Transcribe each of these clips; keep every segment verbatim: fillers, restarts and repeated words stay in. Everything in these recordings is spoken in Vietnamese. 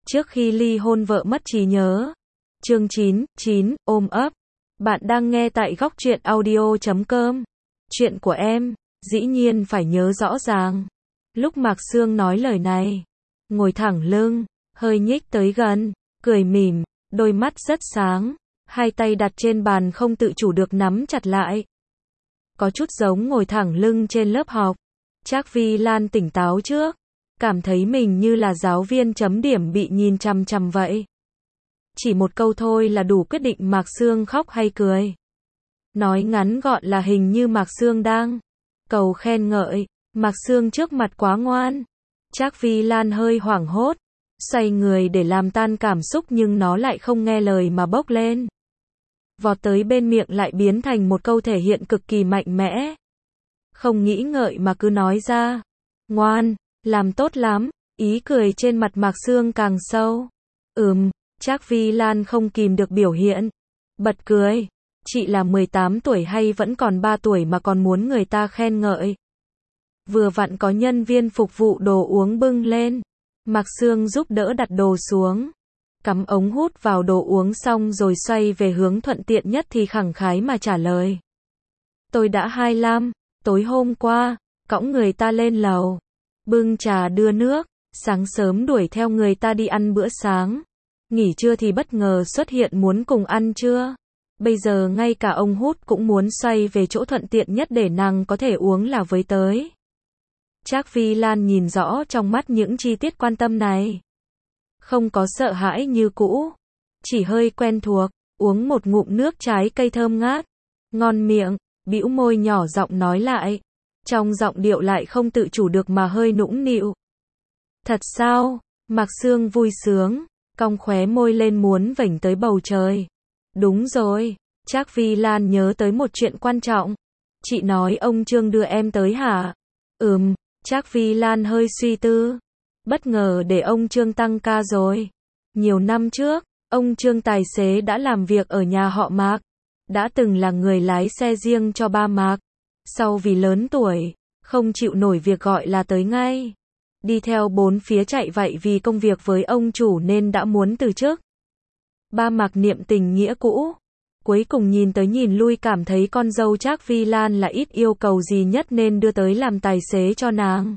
Trước khi ly hôn vợ mất trí nhớ. Chương chín, chín, ôm ấp. Bạn đang nghe tại góc truyện audio chấm com. Chuyện của em, dĩ nhiên phải nhớ rõ ràng. Lúc Mạc Sương nói lời này, ngồi thẳng lưng, hơi nhích tới gần, cười mỉm, đôi mắt rất sáng, hai tay đặt trên bàn không tự chủ được nắm chặt lại. Có chút giống ngồi thẳng lưng trên lớp học. Trác Vi Lan tỉnh táo trước, cảm thấy mình như là giáo viên chấm điểm bị nhìn chằm chằm vậy. Chỉ một câu thôi là đủ quyết định Mạc Sương khóc hay cười. Nói ngắn gọn là hình như Mạc Sương đang cầu khen ngợi, Mạc Sương trước mặt quá ngoan. Trác Vi Lan hơi hoảng hốt, xoay người để làm tan cảm xúc nhưng nó lại không nghe lời mà bốc lên. Vọt tới bên miệng lại biến thành một câu thể hiện cực kỳ mạnh mẽ. Không nghĩ ngợi mà cứ nói ra. Ngoan, làm tốt lắm, ý cười trên mặt Mạc Sương càng sâu. Ừm, Trác Vi Lan không kìm được biểu hiện. Bật cười, chị là mười tám tuổi hay vẫn còn ba tuổi mà còn muốn người ta khen ngợi. Vừa vặn có nhân viên phục vụ đồ uống bưng lên. Mạc Sương giúp đỡ đặt đồ xuống. Cắm ống hút vào đồ uống xong rồi xoay về hướng thuận tiện nhất thì khẳng khái mà trả lời. Tôi đã hai mươi lăm, tối hôm qua, cõng người ta lên lầu. Bưng trà đưa nước, sáng sớm đuổi theo người ta đi ăn bữa sáng. Nghỉ trưa thì bất ngờ xuất hiện muốn cùng ăn trưa. Bây giờ ngay cả ông hút cũng muốn xoay về chỗ thuận tiện nhất để nàng có thể uống là với tới. Trác Vi Lan nhìn rõ trong mắt những chi tiết quan tâm này. Không có sợ hãi như cũ, chỉ hơi quen thuộc, uống một ngụm nước trái cây thơm ngát, ngon miệng, bĩu môi nhỏ giọng nói lại, trong giọng điệu lại không tự chủ được mà hơi nũng nịu. Thật sao? Mạc Sương vui sướng, cong khóe môi lên muốn vểnh tới bầu trời. Đúng rồi, Trác Vi Lan nhớ tới một chuyện quan trọng. Chị nói ông Trương đưa em tới hả? Ừm, Trác Vi Lan hơi suy tư. Bất ngờ để ông Trương tăng ca rồi. Nhiều năm trước, ông Trương tài xế đã làm việc ở nhà họ Mạc. Đã từng là người lái xe riêng cho ba Mạc. Sau vì lớn tuổi, không chịu nổi việc gọi là tới ngay. Đi theo bốn phía chạy vậy vì công việc với ông chủ nên đã muốn từ chức. Ba Mạc niệm tình nghĩa cũ. Cuối cùng nhìn tới nhìn lui cảm thấy con dâu Trác Vi Lan là ít yêu cầu gì nhất nên đưa tới làm tài xế cho nàng.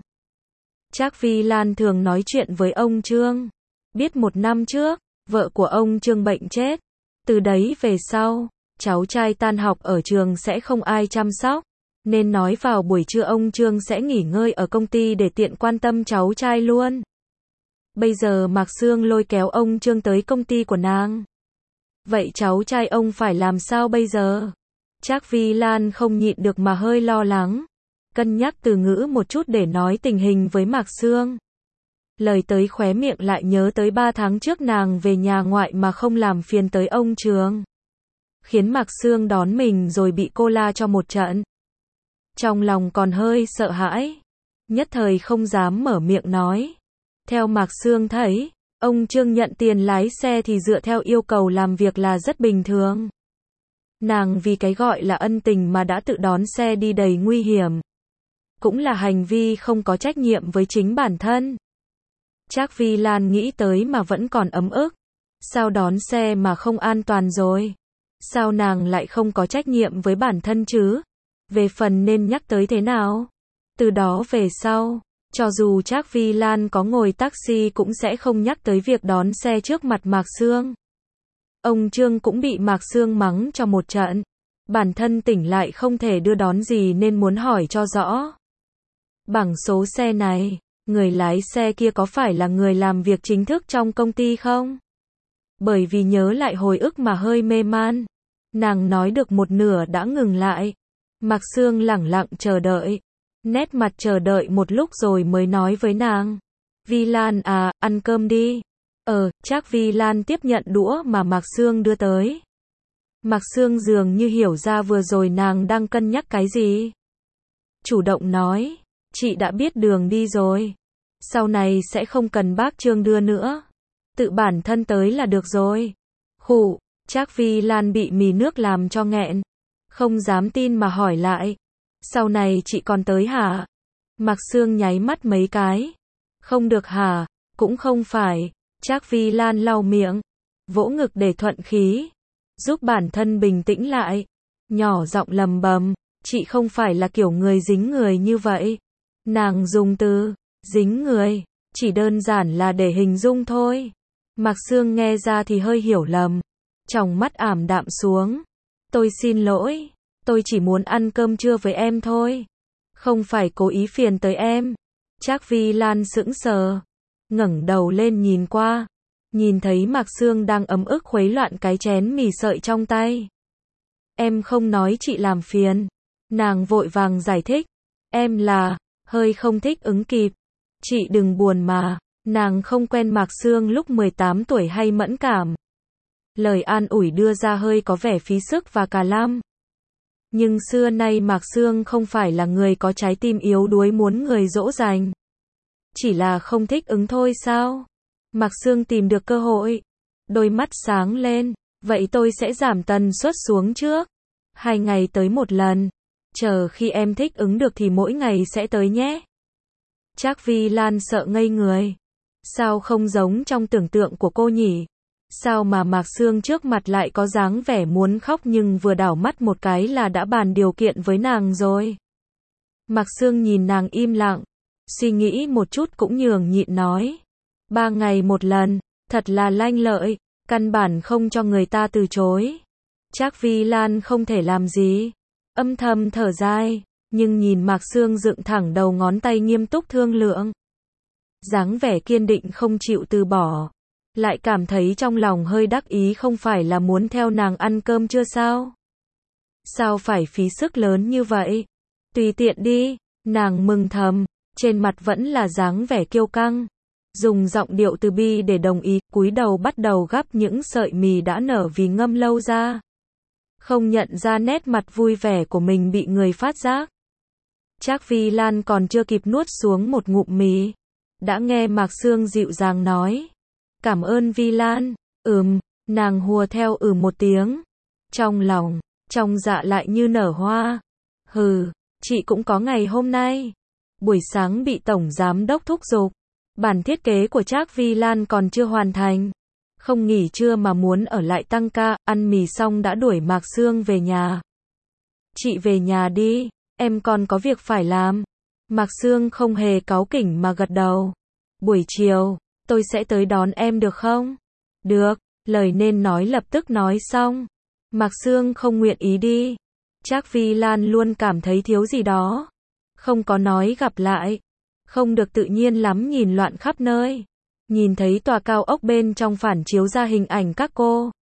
Trác Vi Lan thường nói chuyện với ông Trương. Biết một năm trước, vợ của ông Trương bệnh chết. Từ đấy về sau, cháu trai tan học ở trường sẽ không ai chăm sóc. Nên nói vào buổi trưa ông Trương sẽ nghỉ ngơi ở công ty để tiện quan tâm cháu trai luôn. Bây giờ Mạc Sương lôi kéo ông Trương tới công ty của nàng. Vậy cháu trai ông phải làm sao bây giờ? Trác Vi Lan không nhịn được mà hơi lo lắng. Cân nhắc từ ngữ một chút để nói tình hình với Mạc Sương. Lời tới khóe miệng lại nhớ tới ba tháng trước nàng về nhà ngoại mà không làm phiền tới ông Trương. Khiến Mạc Sương đón mình rồi bị cô la cho một trận. Trong lòng còn hơi sợ hãi. Nhất thời không dám mở miệng nói. Theo Mạc Sương thấy, ông Trương nhận tiền lái xe thì dựa theo yêu cầu làm việc là rất bình thường. Nàng vì cái gọi là ân tình mà đã tự đón xe đi đầy nguy hiểm. Cũng là hành vi không có trách nhiệm với chính bản thân. Trác Vi Lan nghĩ tới mà vẫn còn ấm ức. Sao đón xe mà không an toàn rồi? Sao nàng lại không có trách nhiệm với bản thân chứ? Về phần nên nhắc tới thế nào? Từ đó về sau, cho dù Trác Vi Lan có ngồi taxi cũng sẽ không nhắc tới việc đón xe trước mặt Mạc Sương. Ông Trương cũng bị Mạc Sương mắng cho một trận. Bản thân tỉnh lại không thể đưa đón gì nên muốn hỏi cho rõ. Bảng số xe này, người lái xe kia có phải là người làm việc chính thức trong công ty không? Bởi vì nhớ lại hồi ức mà hơi mê man. Nàng nói được một nửa đã ngừng lại. Mạc Sương lẳng lặng chờ đợi. Nét mặt chờ đợi một lúc rồi mới nói với nàng. Vi Lan à, ăn cơm đi. Ờ, Trác Vi Lan tiếp nhận đũa mà Mạc Sương đưa tới. Mạc Sương dường như hiểu ra vừa rồi nàng đang cân nhắc cái gì. Chủ động nói, chị đã biết đường đi rồi. Sau này sẽ không cần bác Trương đưa nữa. Tự bản thân tới là được rồi. Khụ, Trác Vi Lan bị mì nước làm cho nghẹn. Không dám tin mà hỏi lại. Sau này chị còn tới hả? Mạc Sương nháy mắt mấy cái. Không được hả? Cũng không phải. Trác Vi Lan lau miệng, vỗ ngực để thuận khí, giúp bản thân bình tĩnh lại, nhỏ giọng lầm bầm, chị không phải là kiểu người dính người như vậy. Nàng dùng từ dính người chỉ đơn giản là để hình dung thôi. Mạc Sương nghe ra thì hơi hiểu lầm, tròng mắt ảm đạm xuống. Tôi xin lỗi, tôi chỉ muốn ăn cơm trưa với em thôi, không phải cố ý phiền tới em. Trác Vi Lan sững sờ, ngẩng đầu lên nhìn qua, nhìn thấy Mạc Sương đang ấm ức khuấy loạn cái chén mì sợi trong tay. Em không nói chị làm phiền. Nàng vội vàng giải thích, em là hơi không thích ứng kịp. Chị đừng buồn mà. Nàng không quen Mạc Sương lúc mười tám tuổi hay mẫn cảm. Lời an ủi đưa ra hơi có vẻ phí sức và cà lăm. Nhưng xưa nay Mạc Sương không phải là người có trái tim yếu đuối muốn người dỗ dành. Chỉ là không thích ứng thôi sao? Mạc Sương tìm được cơ hội. Đôi mắt sáng lên. Vậy tôi sẽ giảm tần suất xuống trước. Hai ngày tới một lần. Chờ khi em thích ứng được thì mỗi ngày sẽ tới nhé. Trác Vi Lan sợ ngây người. Sao không giống trong tưởng tượng của cô nhỉ? Sao mà Mạc Sương trước mặt lại có dáng vẻ muốn khóc nhưng vừa đảo mắt một cái là đã bàn điều kiện với nàng rồi. Mạc Sương nhìn nàng im lặng, suy nghĩ một chút cũng nhường nhịn nói. Ba ngày một lần, thật là lanh lợi, căn bản không cho người ta từ chối. Trác Vi Lan không thể làm gì, âm thầm thở dài, nhưng nhìn Mạc Sương dựng thẳng đầu ngón tay nghiêm túc thương lượng. Dáng vẻ kiên định không chịu từ bỏ. Lại cảm thấy trong lòng hơi đắc ý không phải là muốn theo nàng ăn cơm chưa sao? Sao phải phí sức lớn như vậy? Tùy tiện đi, nàng mừng thầm, trên mặt vẫn là dáng vẻ kiêu căng. Dùng giọng điệu từ bi để đồng ý, cúi đầu bắt đầu gắp những sợi mì đã nở vì ngâm lâu ra. Không nhận ra nét mặt vui vẻ của mình bị người phát giác. Trác Vi Lan còn chưa kịp nuốt xuống một ngụm mì, đã nghe Mạc Sương dịu dàng nói. Cảm ơn Vi Lan. Ừm, nàng hùa theo ừ một tiếng. Trong lòng, trong dạ lại như nở hoa. Hừ, chị cũng có ngày hôm nay. Buổi sáng bị tổng giám đốc thúc giục. Bản thiết kế của Trác Vi Lan còn chưa hoàn thành. Không nghỉ trưa mà muốn ở lại tăng ca, ăn mì xong đã đuổi Mạc Sương về nhà. Chị về nhà đi, em còn có việc phải làm. Mạc Sương không hề cáu kỉnh mà gật đầu. Buổi chiều, tôi sẽ tới đón em được không? Được, lời nên nói lập tức nói xong. Mạc Sương không nguyện ý đi. Trác Vi Lan luôn cảm thấy thiếu gì đó. Không có nói gặp lại. Không được tự nhiên lắm nhìn loạn khắp nơi. Nhìn thấy tòa cao ốc bên trong phản chiếu ra hình ảnh các cô.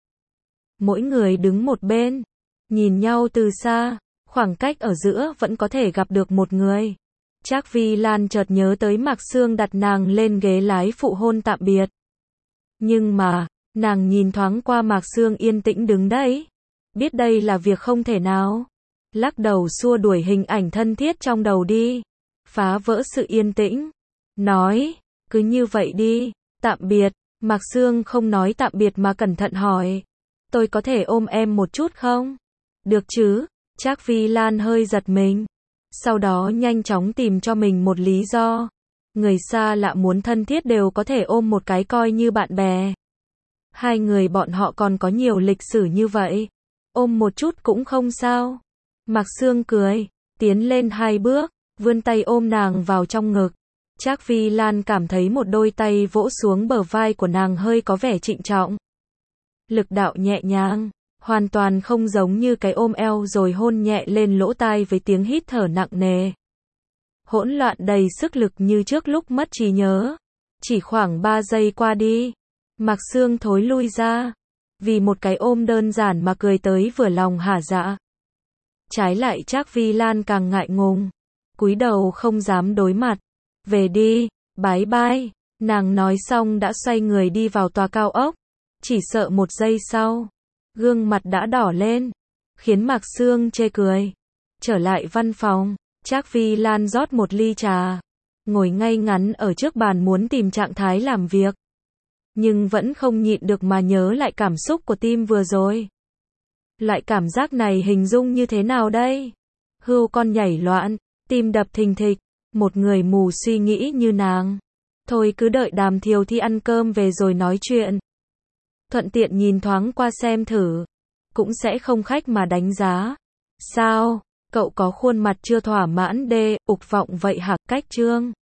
Mỗi người đứng một bên. Nhìn nhau từ xa. Khoảng cách ở giữa vẫn có thể gặp được một người. Trác Vi Lan chợt nhớ tới Mạc Sương đặt nàng lên ghế lái phụ hôn tạm biệt. Nhưng mà, nàng nhìn thoáng qua Mạc Sương yên tĩnh đứng đấy. Biết đây là việc không thể nào. Lắc đầu xua đuổi hình ảnh thân thiết trong đầu đi. Phá vỡ sự yên tĩnh. Nói, cứ như vậy đi, tạm biệt. Mạc Sương không nói tạm biệt mà cẩn thận hỏi. Tôi có thể ôm em một chút không? Được chứ? Trác Vi Lan hơi giật mình. Sau đó nhanh chóng tìm cho mình một lý do. Người xa lạ muốn thân thiết đều có thể ôm một cái coi như bạn bè. Hai người bọn họ còn có nhiều lịch sử như vậy. Ôm một chút cũng không sao. Mạc Sương cười, tiến lên hai bước, vươn tay ôm nàng vào trong ngực. Trác Vi Lan cảm thấy một đôi tay vỗ xuống bờ vai của nàng hơi có vẻ trịnh trọng. Lực đạo nhẹ nhàng, hoàn toàn không giống như cái ôm eo rồi hôn nhẹ lên lỗ tai với tiếng hít thở nặng nề. Hỗn loạn đầy sức lực như trước lúc mất trí nhớ. Chỉ khoảng ba giây qua đi, Mạc Sương thối lui ra. Vì một cái ôm đơn giản mà cười tới vừa lòng hả dạ. Trái lại Trác Vi Lan càng ngại ngùng, cúi đầu không dám đối mặt. Về đi, bái bai. Nàng nói xong đã xoay người đi vào tòa cao ốc. Chỉ sợ một giây sau, gương mặt đã đỏ lên, khiến Mạc Sương chê cười. Trở lại văn phòng, Trác Vi Lan rót một ly trà, ngồi ngay ngắn ở trước bàn muốn tìm trạng thái làm việc. Nhưng vẫn không nhịn được mà nhớ lại cảm xúc của tim vừa rồi. Loại cảm giác này hình dung như thế nào đây? Hươu con nhảy loạn, tim đập thình thịch, một người mù suy nghĩ như nàng. Thôi cứ đợi Đàm Thiều Thi ăn cơm về rồi nói chuyện. Thuận tiện nhìn thoáng qua xem thử. Cũng sẽ không khách mà đánh giá. Sao? Cậu có khuôn mặt chưa thỏa mãn đê, ục vọng vậy hả? Cách Trương